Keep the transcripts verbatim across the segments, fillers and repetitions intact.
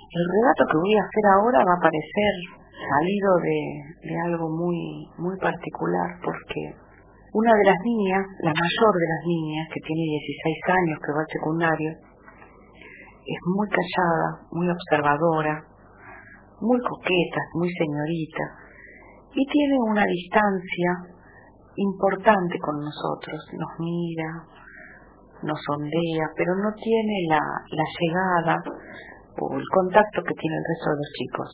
El relato que voy a hacer ahora va a parecer salido de, de algo muy, muy particular, porque una de las niñas, la mayor de las niñas, que tiene dieciséis años, que va al secundario, es muy callada, muy observadora, muy coqueta, muy señorita, y tiene una distancia importante con nosotros. Nos mira, nos sondea, pero no tiene la, la llegada o el contacto que tiene el resto de los chicos.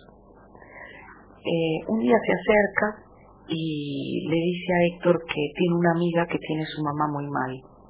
Eh, un día se acerca y le dice a Héctor que tiene una amiga que tiene su mamá muy mal,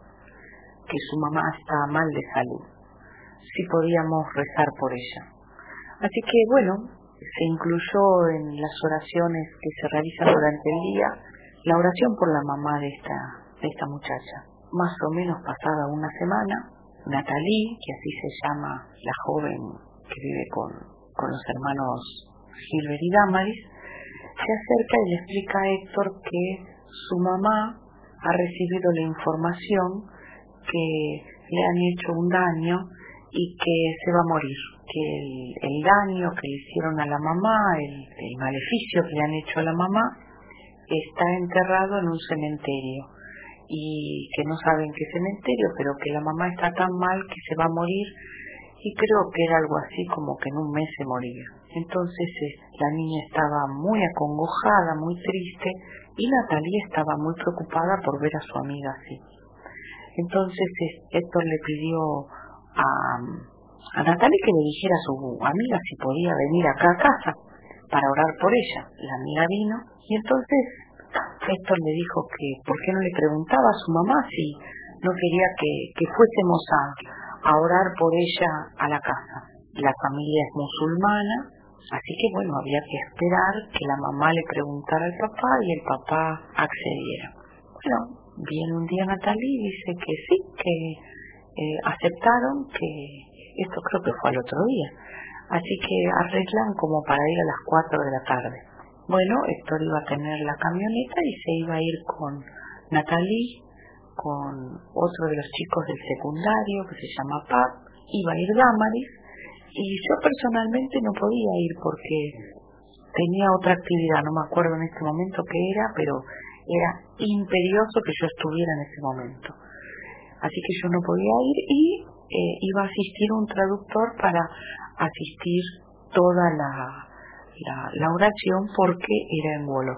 que su mamá está mal de salud, si podíamos rezar por ella. Así que bueno, se incluyó en las oraciones que se realizan durante el día la oración por la mamá de esta, de esta muchacha. Más o menos pasada una semana, Natalie, que así se llama la joven que vive con, con los hermanos Gilbert y Damaris, se acerca y le explica a Héctor que su mamá ha recibido la información que le han hecho un daño y que se va a morir, que el, el daño que le hicieron a la mamá, el, el maleficio que le han hecho a la mamá, está enterrado en un cementerio, y que no saben qué cementerio, pero que la mamá está tan mal que se va a morir, y creo que era algo así como que en un mes se moría. Entonces eh, la niña estaba muy acongojada, muy triste, y Natalia estaba muy preocupada por ver a su amiga así. Entonces eh, Héctor le pidió a, a Natalia que le dijera a su amiga si podía venir acá a casa para orar por ella. La amiga vino, y entonces Héctor le dijo que por qué no le preguntaba a su mamá si no quería que, que fuésemos a, a orar por ella a la casa. La familia es musulmana, así que bueno, había que esperar que la mamá le preguntara al papá y el papá accediera. Bueno, viene un día Natalie y dice que sí, que eh, aceptaron, que esto creo que fue al otro día, así que arreglan como para ir a las cuatro de la tarde. Bueno, Héctor iba a tener la camioneta y se iba a ir con Natalie, con otro de los chicos del secundario que se llama Pap, iba a ir Damaris, y yo personalmente no podía ir porque tenía otra actividad, no me acuerdo en este momento qué era, pero era imperioso que yo estuviera en ese momento. Así que yo no podía ir y eh, iba a asistir un traductor para asistir toda la, la, la oración porque era en Wolof.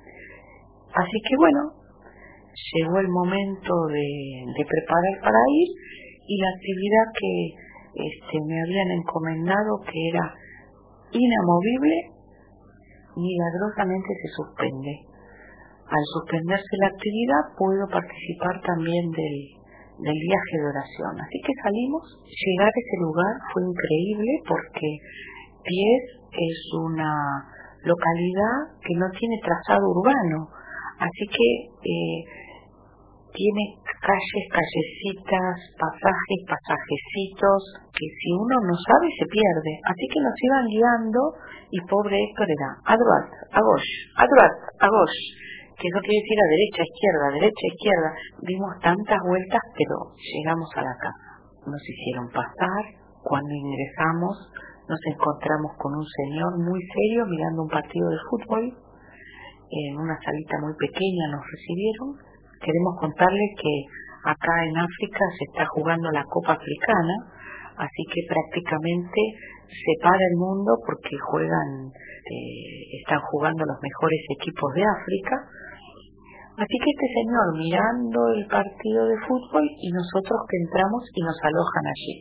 Así que bueno, llegó el momento de, de preparar para ir, y la actividad que este, me habían encomendado, que era inamovible, milagrosamente se suspende. Al suspenderse la actividad puedo participar también del, del viaje de oración. Así que salimos. Llegar a ese lugar fue increíble porque Pies es una localidad que no tiene trazado urbano, así que eh, tiene calles, callecitas, pasajes, pasajecitos, que si uno no sabe se pierde. Así que nos iban guiando, y pobre Héctor era a droite, a gauche, a droite, a gauche, que eso quiere decir a derecha, izquierda, derecha, izquierda. Dimos tantas vueltas, pero llegamos a la casa. Nos hicieron pasar. Cuando ingresamos nos encontramos con un señor muy serio mirando un partido de fútbol. En una salita muy pequeña nos recibieron. Queremos contarles que acá en África se está jugando la Copa Africana, así que prácticamente se para el mundo porque juegan, eh, están jugando los mejores equipos de África. Así que este señor mirando el partido de fútbol y nosotros que entramos y nos alojan allí.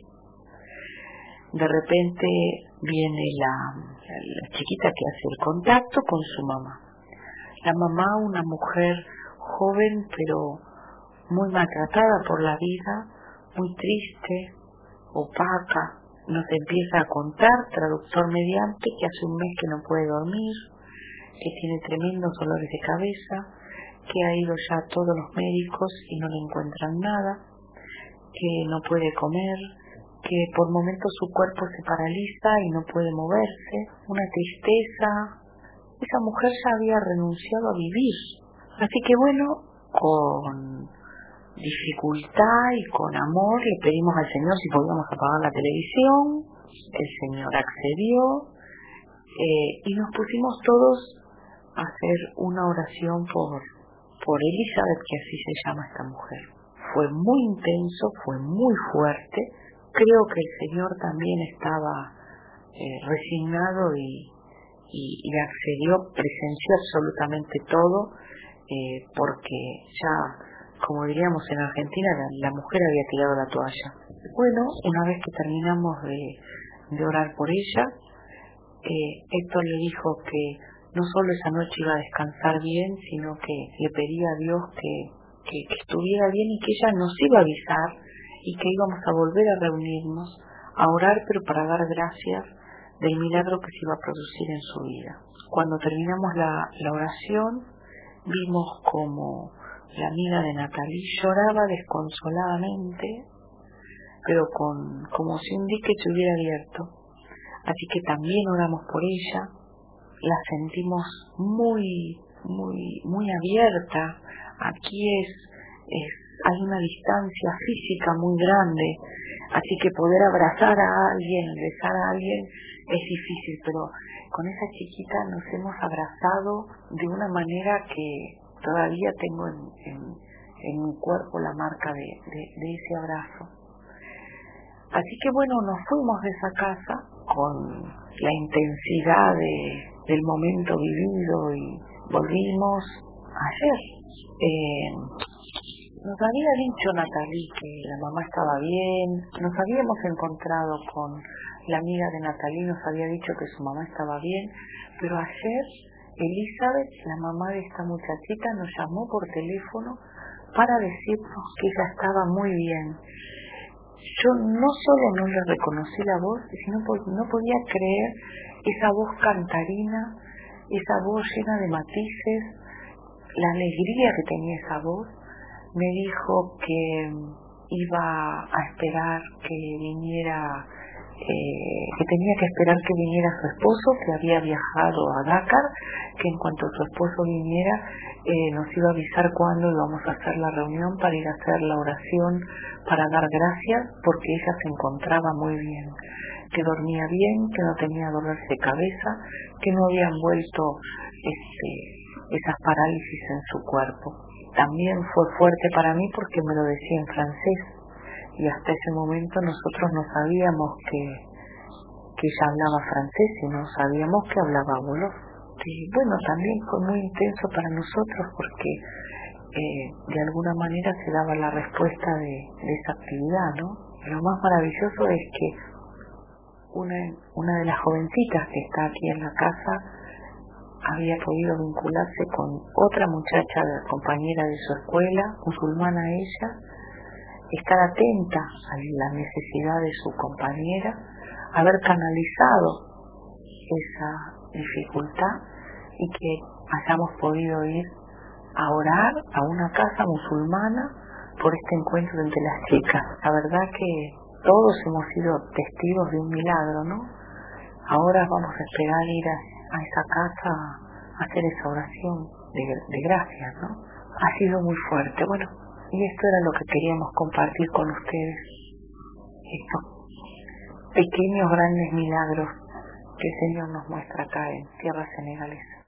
De repente viene la, la chiquita que hace el contacto con su mamá. La mamá, una mujer joven pero muy maltratada por la vida, muy triste, opaca, nos empieza a contar, traductor mediante, que hace un mes que no puede dormir, que tiene tremendos dolores de cabeza, que ha ido ya a todos los médicos y no le encuentran nada, que no puede comer, que por momentos su cuerpo se paraliza y no puede moverse, una tristeza. Esa mujer ya había renunciado a vivir. Así que bueno, con dificultad y con amor le pedimos al Señor si podíamos apagar la televisión, el Señor accedió eh, y nos pusimos todos a hacer una oración por, por Elizabeth, que así se llama esta mujer. Fue muy intenso, fue muy fuerte. Creo que el Señor también estaba eh, resignado y, y, y accedió, presenció absolutamente todo, eh, porque ya, como diríamos en Argentina, la, la mujer había tirado la toalla. Bueno, una vez que terminamos de, de orar por ella, eh, Héctor le dijo que no solo esa noche iba a descansar bien, sino que le pedía a Dios que, que, que estuviera bien y que ella nos iba a avisar y que íbamos a volver a reunirnos, a orar, pero para dar gracias del milagro que se iba a producir en su vida. Cuando terminamos la, la oración, vimos como la amiga de Natalie lloraba desconsoladamente, pero con como si un dique se hubiera abierto. Así que también oramos por ella, la sentimos muy, muy, muy abierta. Aquí es, es, hay una distancia física muy grande, así que poder abrazar a alguien, besar a alguien es difícil, pero con esa chiquita nos hemos abrazado de una manera que todavía tengo en, en, en mi cuerpo la marca de, de, de ese abrazo. Así que bueno, nos fuimos de esa casa con la intensidad de, del momento vivido y volvimos ayer. Eh, nos había dicho Natalie que la mamá estaba bien, nos habíamos encontrado con la amiga de Natalie, nos había dicho que su mamá estaba bien, pero ayer Elizabeth, la mamá de esta muchachita, nos llamó por teléfono para decirnos que ella estaba muy bien. Yo no solo no le reconocí la voz, sino no podía creer esa voz cantarina, esa voz llena de matices, la alegría que tenía esa voz. Me dijo que iba a esperar que viniera, eh, que tenía que esperar que viniera su esposo, que había viajado a Dakar, que en cuanto su esposo viniera eh, nos iba a avisar cuándo íbamos a hacer la reunión para ir a hacer la oración, para dar gracias, porque ella se encontraba muy bien, que dormía bien, que no tenía dolores de cabeza, que no habían vuelto este, esas parálisis en su cuerpo. También fue fuerte para mí porque me lo decía en francés y hasta ese momento nosotros no sabíamos que, que ella hablaba francés y no sabíamos que hablaba wolof. Y bueno, también fue muy intenso para nosotros porque eh, de alguna manera se daba la respuesta de, de esa actividad, ¿no? Lo más maravilloso es que una, una de las jovencitas que está aquí en la casa había podido vincularse con otra muchacha, compañera de su escuela, musulmana ella, estar atenta a la necesidad de su compañera, haber canalizado esa dificultad y que hayamos podido ir a orar a una casa musulmana por este encuentro entre las chicas. La verdad que todos hemos sido testigos de un milagro, ¿no? Ahora vamos a esperar ir a, a esa casa a hacer esa oración de, de gracias, ¿no? Ha sido muy fuerte. Bueno, y esto era lo que queríamos compartir con ustedes. Estos pequeños, grandes milagros que el Señor nos muestra acá en tierras senegales.